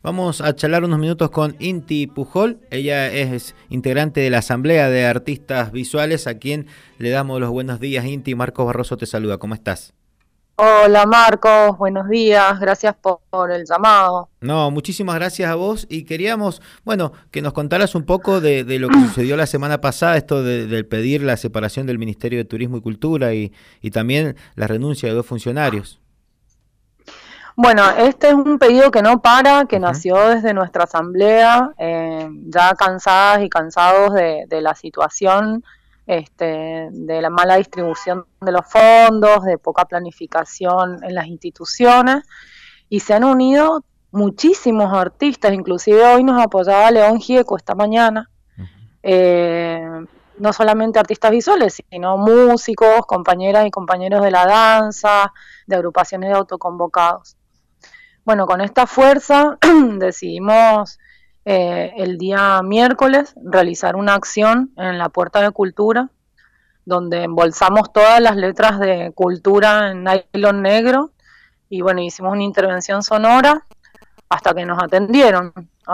Vamos a charlar unos minutos con Inti Pujol. Ella es integrante de la Asamblea de Artistas Visuales, a quien le damos los buenos días. Inti, Marcos Barroso te saluda. ¿Cómo estás? Hola Marcos, buenos días, gracias por el llamado. No, muchísimas gracias a vos y queríamos, bueno, que nos contaras un poco de lo que sucedió la semana pasada, esto del pedir la separación del Ministerio de Turismo y Cultura y también la renuncia de 2 funcionarios. Bueno, este es un pedido que no para, que Ujú. nació desde nuestra asamblea, ya cansadas y cansados de la situación, de la mala distribución de los fondos, de poca planificación en las instituciones, y se han unido muchísimos artistas, inclusive hoy nos apoyaba León Gieco esta mañana, Ujú. eh, no solamente artistas visuales, sino músicos, compañeras y compañeros de la danza, de agrupaciones de autoconvocados. Bueno, con esta fuerza decidimos el día miércoles realizar una acción en la Puerta de Cultura, donde embolsamos todas las letras de cultura en nylon negro y bueno, hicimos una intervención sonora hasta que nos atendieron.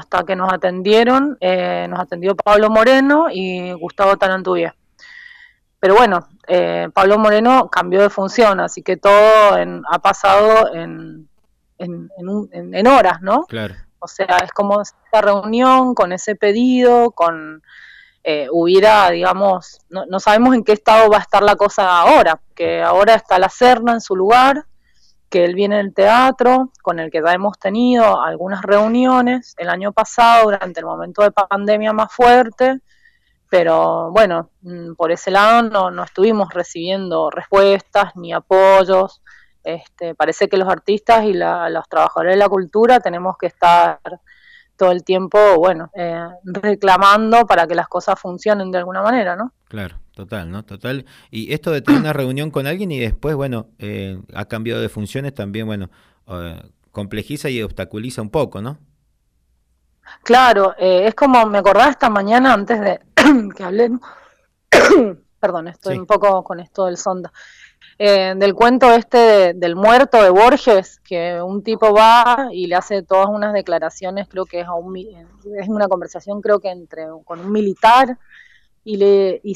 Nos atendió Pablo Moreno y Gustavo Tarantuye. Pero bueno, Pablo Moreno cambió de función, así que todo ha pasado en horas, ¿no? Claro. O sea, es como esta reunión con ese pedido, con hubiera, digamos, no sabemos en qué estado va a estar la cosa ahora, que ahora está la Serna en su lugar, que él viene del teatro, con el que ya hemos tenido algunas reuniones el año pasado, durante el momento de pandemia más fuerte, pero bueno, por ese lado no estuvimos recibiendo respuestas ni apoyos. Parece que los artistas y los trabajadores de la cultura tenemos que estar todo el tiempo, bueno, reclamando para que las cosas funcionen de alguna manera, ¿no? Claro, total, ¿no? Total. Y esto de tener una reunión con alguien y después, bueno, ha cambiado de funciones también, bueno, complejiza y obstaculiza un poco, ¿no? Claro, es como me acordaba esta mañana antes de que hablemos, perdón, estoy Sí. un poco con esto del sonda, del cuento del muerto de Borges, que un tipo va y le hace todas unas declaraciones, creo que es una conversación creo que con un militar, y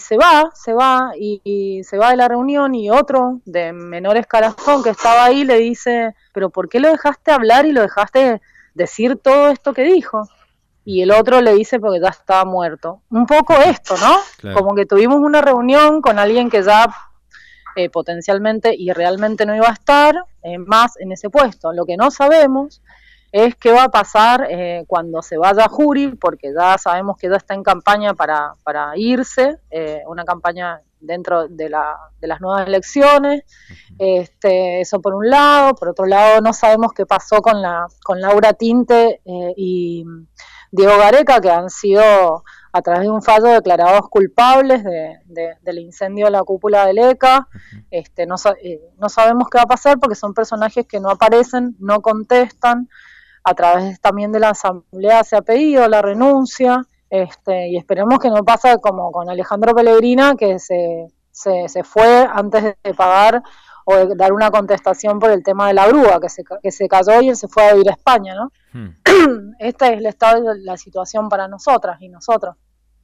y se va de la reunión, y otro de menor escalafón que estaba ahí le dice, pero ¿por qué lo dejaste hablar y lo dejaste decir todo esto que dijo? Y el otro le dice porque ya estaba muerto. Un poco esto, ¿no? Claro. Como que tuvimos una reunión con alguien que ya potencialmente y realmente no iba a estar más en ese puesto. Lo que no sabemos es qué va a pasar cuando se vaya Juri, porque ya sabemos que ya está en campaña para irse, una campaña dentro de las nuevas elecciones. Ujú. Eso por un lado. Por otro lado, no sabemos qué pasó con Laura Tinte y Diego Gareca, que han sido a través de un fallo declarados culpables del incendio de la cúpula del ECA. Ujú. No sabemos qué va a pasar porque son personajes que no aparecen, no contestan. A través también de la asamblea se ha pedido la renuncia, y esperemos que no pase como con Alejandro Pellegrina, que se fue antes de pagar o de dar una contestación por el tema de la grúa, que se cayó y él se fue a vivir a España, ¿no? Hmm. Esta es el estado de la situación para nosotras y nosotros.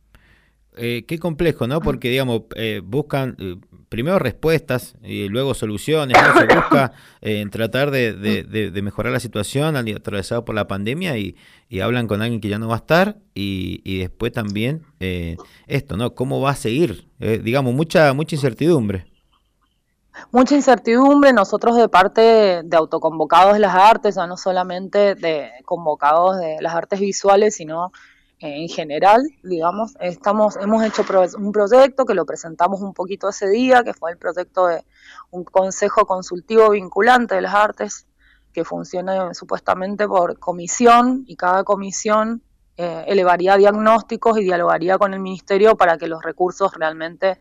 Qué complejo, ¿no? Porque, digamos, buscan primero respuestas y luego soluciones, ¿no? Se busca tratar de mejorar la situación atravesado por la pandemia y hablan con alguien que ya no va a estar y después también esto, ¿no? ¿Cómo va a seguir? Digamos, mucha incertidumbre. Mucha incertidumbre, nosotros de parte de autoconvocados de las artes, ya no solamente de convocados de las artes visuales, sino en general, digamos, hemos hecho un proyecto que lo presentamos un poquito ese día, que fue el proyecto de un consejo consultivo vinculante de las artes, que funciona supuestamente por comisión, y cada comisión elevaría diagnósticos y dialogaría con el ministerio para que los recursos realmente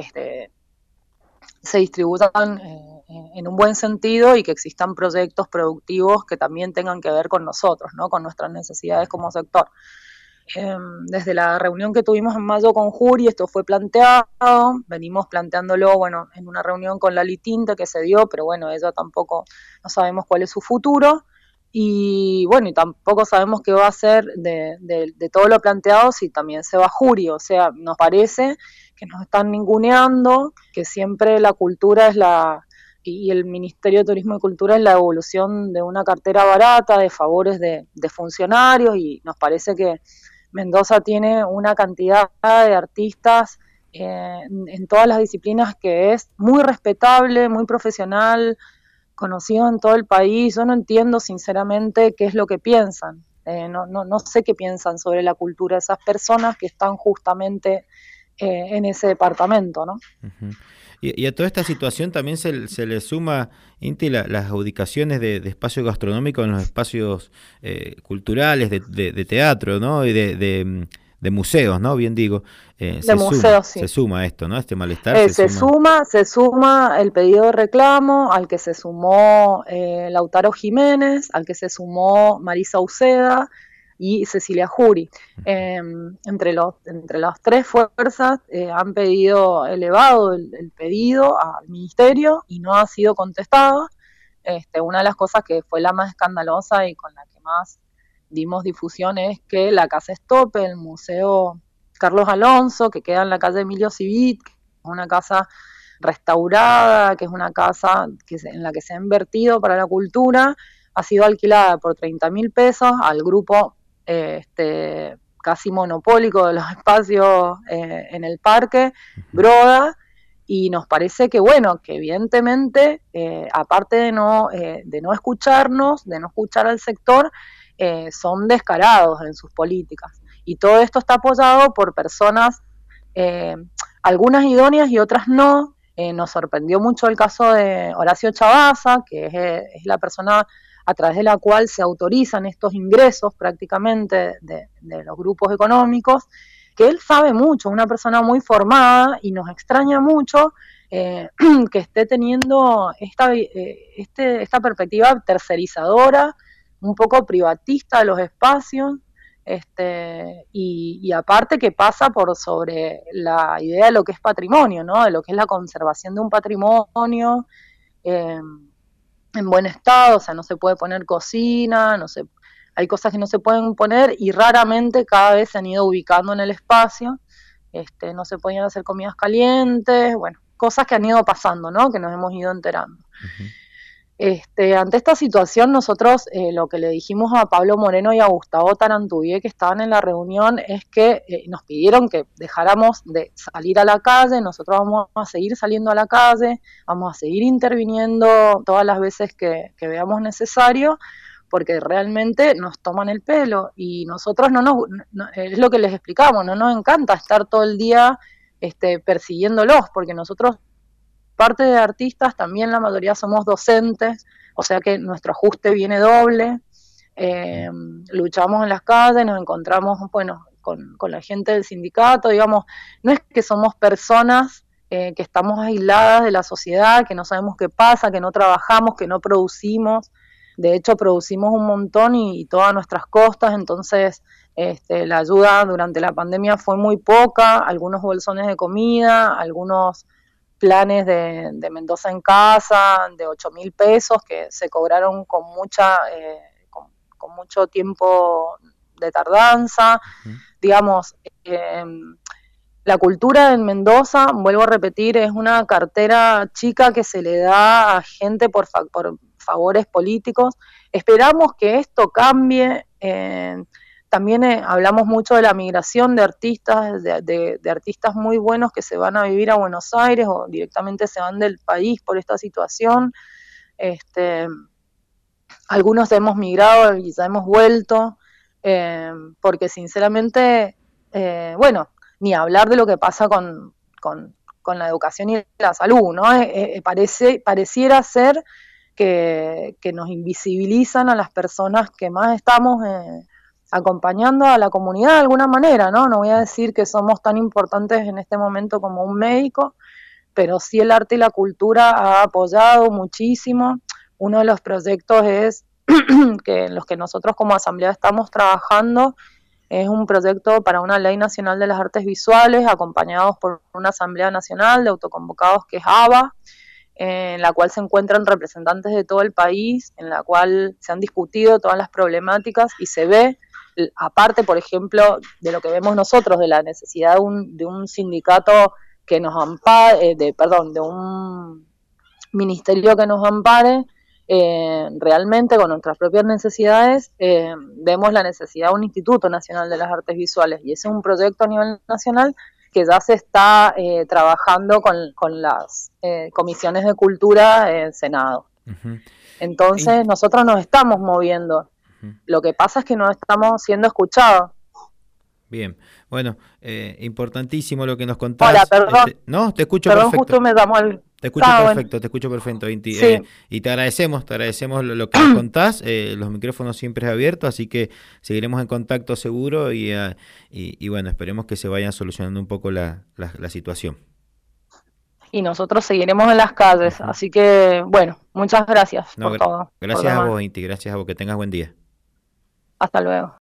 se distribuyan en un buen sentido y que existan proyectos productivos que también tengan que ver con nosotros, ¿no? Con nuestras necesidades como sector. Desde la reunión que tuvimos en mayo con Juri, esto fue planteado, venimos planteándolo, bueno, en una reunión con Lali Tinte que se dio, pero bueno, ella tampoco, no sabemos cuál es su futuro, Y bueno, y tampoco sabemos qué va a ser de todo lo planteado si también se va a jury. O sea, nos parece que nos están ninguneando, que siempre la cultura es y el Ministerio de Turismo y Cultura es la evolución de una cartera barata, de favores de funcionarios, y nos parece que Mendoza tiene una cantidad de artistas en todas las disciplinas que es muy respetable, muy profesional, conocido en todo el país. Yo no entiendo sinceramente qué es lo que piensan. No sé qué piensan sobre la cultura esas personas que están justamente en ese departamento, ¿no? Uh-huh. Y a toda esta situación también se le suma, Inti, las adjudicaciones de espacio gastronómico en los espacios culturales, de teatro, ¿no? Y de museos, ¿no? Bien digo. De museos, sí. Se suma esto, ¿no? Este malestar. Se suma el pedido de reclamo, al que se sumó Lautaro Jiménez, al que se sumó Marisa Uceda y Cecilia Jury. Entre las tres fuerzas han pedido elevado el pedido al ministerio y no ha sido contestado. Una de las cosas que fue la más escandalosa y con la que más dimos difusión es que la Casa Estope, el Museo Carlos Alonso, que queda en la calle Emilio Civit, que es una casa restaurada, que es una casa en la que se ha invertido para la cultura, ha sido alquilada por 30.000 pesos al grupo casi monopólico de los espacios en el parque, Broda, y nos parece que, bueno, que evidentemente, aparte de no escucharnos, de no escuchar al sector, son descarados en sus políticas. Y todo esto está apoyado por personas, algunas idóneas y otras no. Nos sorprendió mucho el caso de Horacio Chavazza, que es la persona a través de la cual se autorizan estos ingresos prácticamente de los grupos económicos, que él sabe mucho, una persona muy formada, y nos extraña mucho que esté teniendo esta perspectiva tercerizadora, un poco privatista de los espacios, y aparte que pasa por sobre la idea de lo que es patrimonio, ¿no? De lo que es la conservación de un patrimonio en buen estado. O sea, no se puede poner cocina, hay cosas que no se pueden poner, y raramente cada vez se han ido ubicando en el espacio. No se podían hacer comidas calientes, bueno, cosas que han ido pasando, ¿no? Que nos hemos ido enterando. Uh-huh. Ante esta situación, nosotros lo que le dijimos a Pablo Moreno y a Gustavo Tarantubié, que estaban en la reunión, es que nos pidieron que dejáramos de salir a la calle. Nosotros vamos a seguir saliendo a la calle, vamos a seguir interviniendo todas las veces que veamos necesario, porque realmente nos toman el pelo, y nosotros es lo que les explicamos, no nos encanta estar todo el día persiguiéndolos, porque nosotros, parte de artistas, también la mayoría somos docentes, o sea que nuestro ajuste viene doble. Luchamos en las calles, nos encontramos, bueno, con la gente del sindicato, digamos, no es que somos personas que estamos aisladas de la sociedad, que no sabemos qué pasa, que no trabajamos, que no producimos. De hecho, producimos un montón y todas nuestras costas. Entonces la ayuda durante la pandemia fue muy poca, algunos bolsones de comida, algunos planes de Mendoza en casa de 8.000 pesos que se cobraron con mucho tiempo de tardanza. Uh-huh. Digamos, la cultura en Mendoza, vuelvo a repetir, es una cartera chica que se le da a gente por favores políticos. Esperamos que esto cambie. También hablamos mucho de la migración de artistas, de artistas muy buenos que se van a vivir a Buenos Aires o directamente se van del país por esta situación. Algunos hemos migrado y ya hemos vuelto, porque sinceramente, bueno, ni hablar de lo que pasa con la educación y la salud, ¿no? Pareciera ser que nos invisibilizan a las personas que más estamos acompañando a la comunidad de alguna manera, ¿no? No voy a decir que somos tan importantes en este momento como un médico, pero sí el arte y la cultura ha apoyado muchísimo. Uno de los proyectos es que en los que nosotros como asamblea estamos trabajando es un proyecto para una ley nacional de las artes visuales, acompañados por una asamblea nacional de autoconvocados que es ABA, en la cual se encuentran representantes de todo el país, en la cual se han discutido todas las problemáticas y se ve, aparte, por ejemplo, de lo que vemos nosotros, de la necesidad de un sindicato que nos ampare, de un ministerio que nos ampare, realmente con nuestras propias necesidades, vemos la necesidad de un Instituto Nacional de las Artes Visuales, y ese es un proyecto a nivel nacional que ya se está trabajando con las comisiones de cultura en Senado. Uh-huh. Entonces nosotros nos estamos moviendo, uh-huh. Lo que pasa es que no estamos siendo escuchados. Bien, bueno, importantísimo lo que nos contás. Hola, perdón. No, te escucho perfecto. Justo me llamó el... Te escucho perfecto, te escucho perfecto, Inti. Sí. Y te agradecemos lo que nos contás. Los micrófonos siempre abiertos, así que seguiremos en contacto seguro y bueno, esperemos que se vaya solucionando un poco la situación. Y nosotros seguiremos en las calles, uh-huh. Así que, bueno, muchas gracias por todo. Gracias a vos, Inti, gracias a vos, que tengas buen día. Hasta luego.